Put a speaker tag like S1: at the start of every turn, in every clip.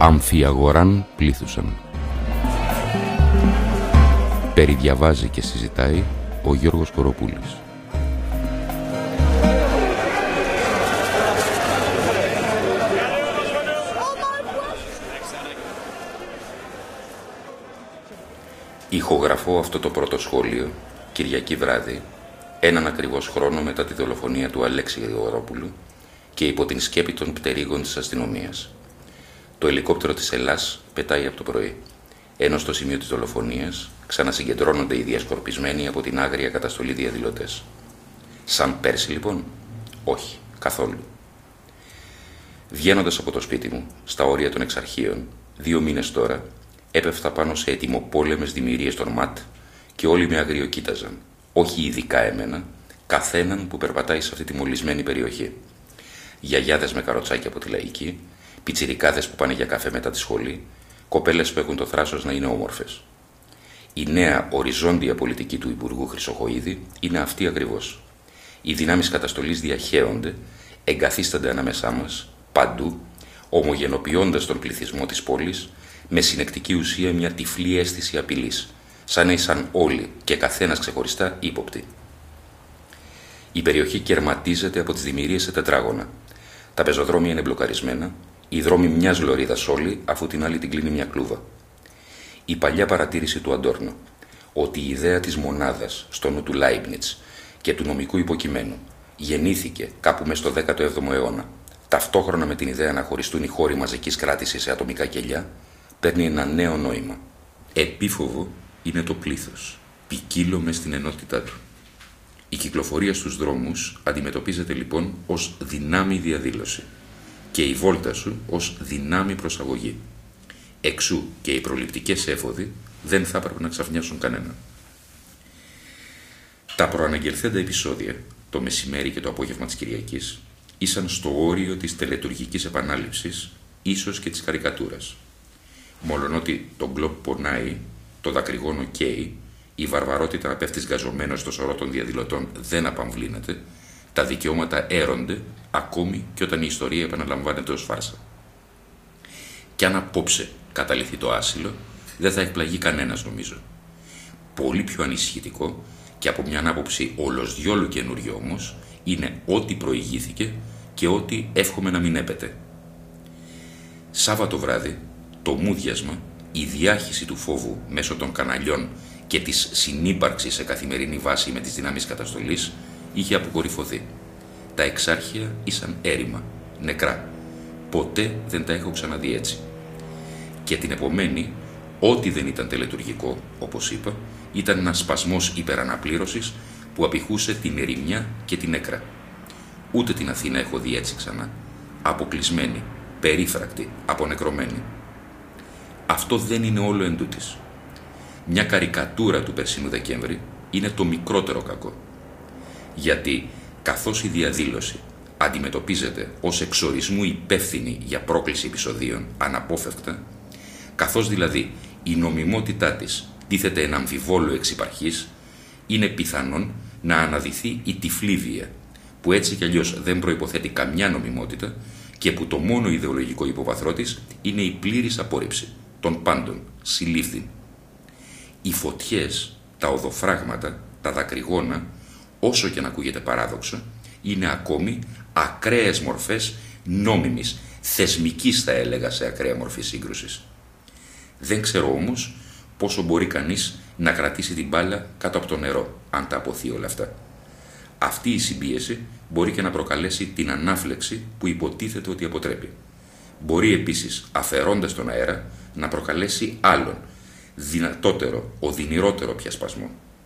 S1: Αμφιαγοράν πλήθουσαν. Περιδιαβάζει και συζητάει ο Γιώργος Κοροπούλης. Ηχογραφώ αυτό το πρώτο σχόλιο Κυριακή βράδυ, έναν ακριβώς χρόνο μετά τη δολοφονία του Αλέξη Γρηγορόπουλου και υπό την σκέπη των πτερίγων της αστυνομίας. Το ελικόπτερο της Ελλάς πετάει από το πρωί, ενώ στο σημείο της δολοφονίας ξανασυγκεντρώνονται οι διασκορπισμένοι από την άγρια καταστολή διαδηλωτές. Σαν πέρσι λοιπόν? Όχι, καθόλου. Βγαίνοντας από το σπίτι μου, στα όρια των Εξαρχείων, 2 μήνες τώρα, έπεφτα πάνω σε ετοιμοπόλεμες δημιουργίες των ΜΑΤ και όλοι με αγριοκοίταζαν, όχι ειδικά εμένα, καθέναν που περπατάει σε αυτή τη μολυσμένη περιοχή. Γιαγιάδες με καροτσάκια από τη Λαϊκή, πιτσιρικάδες που πάνε για καφέ μετά τη σχολή, κοπέλες που έχουν το θράσος να είναι όμορφες. Η νέα οριζόντια πολιτική του Υπουργού Χρυσοχοΐδη είναι αυτή ακριβώς. Οι δυνάμεις καταστολής διαχέονται, εγκαθίστανται ανάμεσά μας, παντού, ομογενοποιώντας τον πληθυσμό της πόλης, με συνεκτική ουσία μια τυφλή αίσθηση απειλής, σαν να ήσαν όλοι και καθένας ξεχωριστά ύποπτοι. Η περιοχή κερματίζεται από τις δημιουργίες σε τετράγωνα. Τα πεζοδρόμια είναι μπλοκαρισμένα, οι δρόμοι μιας λωρίδας όλοι, αφού την άλλη την κλείνει μια κλούβα. Η παλιά παρατήρηση του Αντόρνο, ότι η ιδέα της μονάδας στο νου του Λάιμπνιτς και του νομικού υποκειμένου γεννήθηκε κάπου μέσα στο 17ο αιώνα, ταυτόχρονα με την ιδέα να χωριστούν οι χώροι μαζικής κράτησης σε ατομικά κελιά, παίρνει ένα νέο νόημα. Επίφοβο είναι το πλήθος, ποικίλο μες στην ενότητά του. Η κυκλοφορία στους δρόμους αντιμετωπίζεται λοιπόν ως δυνάμει διαδήλωση και η βόλτα σου ως δυνάμει προσαγωγή. Εξού και οι προληπτικές έφοδοι δεν θα έπρεπε να ξαφνιάσουν κανέναν. Τα προαναγγελθέντα επεισόδια, το μεσημέρι και το απόγευμα της Κυριακής, ήσαν στο όριο της τελετουργικής επανάληψης, ίσως και της καρικατούρας. Μολονότι το γκλοπ πονάει, το δακρυγόνο καίει, η βαρβαρότητα να πέφτει σγκαζωμένο στο σωρό των διαδηλωτών δεν απαμβλύνεται, τα δικαιώματα έρονται ακόμη και όταν η ιστορία επαναλαμβάνεται ως φάρσα. Κι αν απόψε καταληθεί το άσυλο, δεν θα εκπλαγεί κανένας νομίζω. Πολύ πιο ανησυχητικό και από μια άποψη όλος διόλου καινούριο όμως, είναι ό,τι προηγήθηκε και ό,τι εύχομαι να μην έπεται. Σάββατο βράδυ, το μούδιασμα, η διάχυση του φόβου μέσω των καναλιών και της συνύπαρξης σε καθημερινή βάση με τις δυνάμεις καταστολής είχε αποκορυφωθεί. Τα Εξάρχεια ήσαν έρημα, νεκρά. Ποτέ δεν τα έχω ξαναδεί έτσι. Και την επομένη, ό,τι δεν ήταν τελετουργικό, όπως είπα, ήταν ένας σπασμός υπεραναπλήρωσης που απηχούσε την ερημιά και την νεκρά. Ούτε την Αθήνα έχω δει έτσι ξανά. Αποκλεισμένη, περίφρακτη, απονεκρωμένη. Αυτό δεν είναι όλο εντούτοις. Μια καρικατούρα του περσινού Δεκέμβρη είναι το μικρότερο κακό. Γιατί καθώς η διαδήλωση αντιμετωπίζεται ως εξορισμού υπεύθυνη για πρόκληση επεισοδίων αναπόφευκτα, καθώς δηλαδή η νομιμότητά της τίθεται εν αμφιβόλου εξ υπαρχής, είναι πιθανόν να αναδυθεί η τυφλή βία, που έτσι κι αλλιώς δεν προϋποθέτει καμιά νομιμότητα και που το μόνο ιδεολογικό υποβαθρό της είναι η πλήρης απόρριψη των πάντων, συλλήφθην. Οι φωτιές, τα οδοφράγματα, τα δακρυγόνα, όσο και να ακούγεται παράδοξο, είναι ακόμη ακραίες μορφές νόμιμης, θεσμικής θα έλεγα σε ακραία μορφή σύγκρουσης. Δεν ξέρω όμως πόσο μπορεί κανείς να κρατήσει την μπάλα κάτω από το νερό, αν τα αποθεί όλα αυτά. Αυτή η συμπίεση μπορεί και να προκαλέσει την ανάφλεξη που υποτίθεται ότι αποτρέπει. Μπορεί επίσης, αφαιρώντας τον αέρα, να προκαλέσει άλλον, δυνατότερο, οδυνηρότερο πια σπασμό.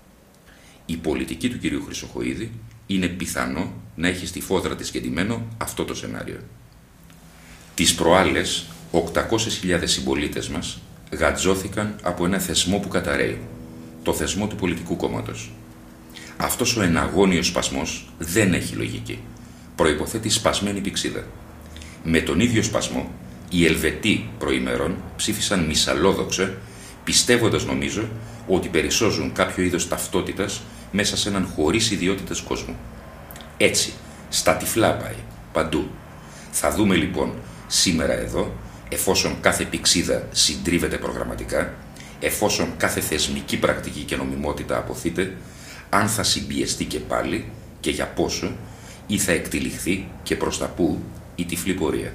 S1: Η πολιτική του κυρίου Χρυσοχοΐδη είναι πιθανό να έχει στη φόδρα της κεντυμένο αυτό το σενάριο. Τις προάλλες, 800.000 συμπολίτες μας γατζώθηκαν από ένα θεσμό που καταραίει, το θεσμό του πολιτικού κόμματος. Αυτός ο εναγώνιος σπασμός δεν έχει λογική. Προϋποθέτει σπασμένη πηξίδα. Με τον ίδιο σπασμό, οι Ελβετοί προημερών ψήφισαν μυσαλλόδοξα, πιστεύοντας νομίζω ότι περισσώζουν κάποιο είδος ταυτότητας μέσα σε έναν χωρίς ιδιότητες κόσμο. Έτσι, στα τυφλά πάει, παντού. Θα δούμε λοιπόν σήμερα εδώ εφόσον κάθε πηξίδα συντρίβεται προγραμματικά, εφόσον κάθε θεσμική πρακτική και νομιμότητα αποθείται, αν θα συμπιεστεί και πάλι και για πόσο, ή θα εκτυλιχθεί και προς τα πού η τυφλή πορεία.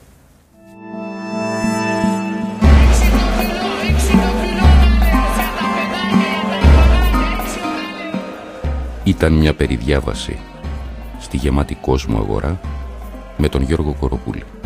S1: Ήταν μια περιδιάβαση στη γεμάτη κόσμο αγορά με τον Γιώργο Κοροπούλη.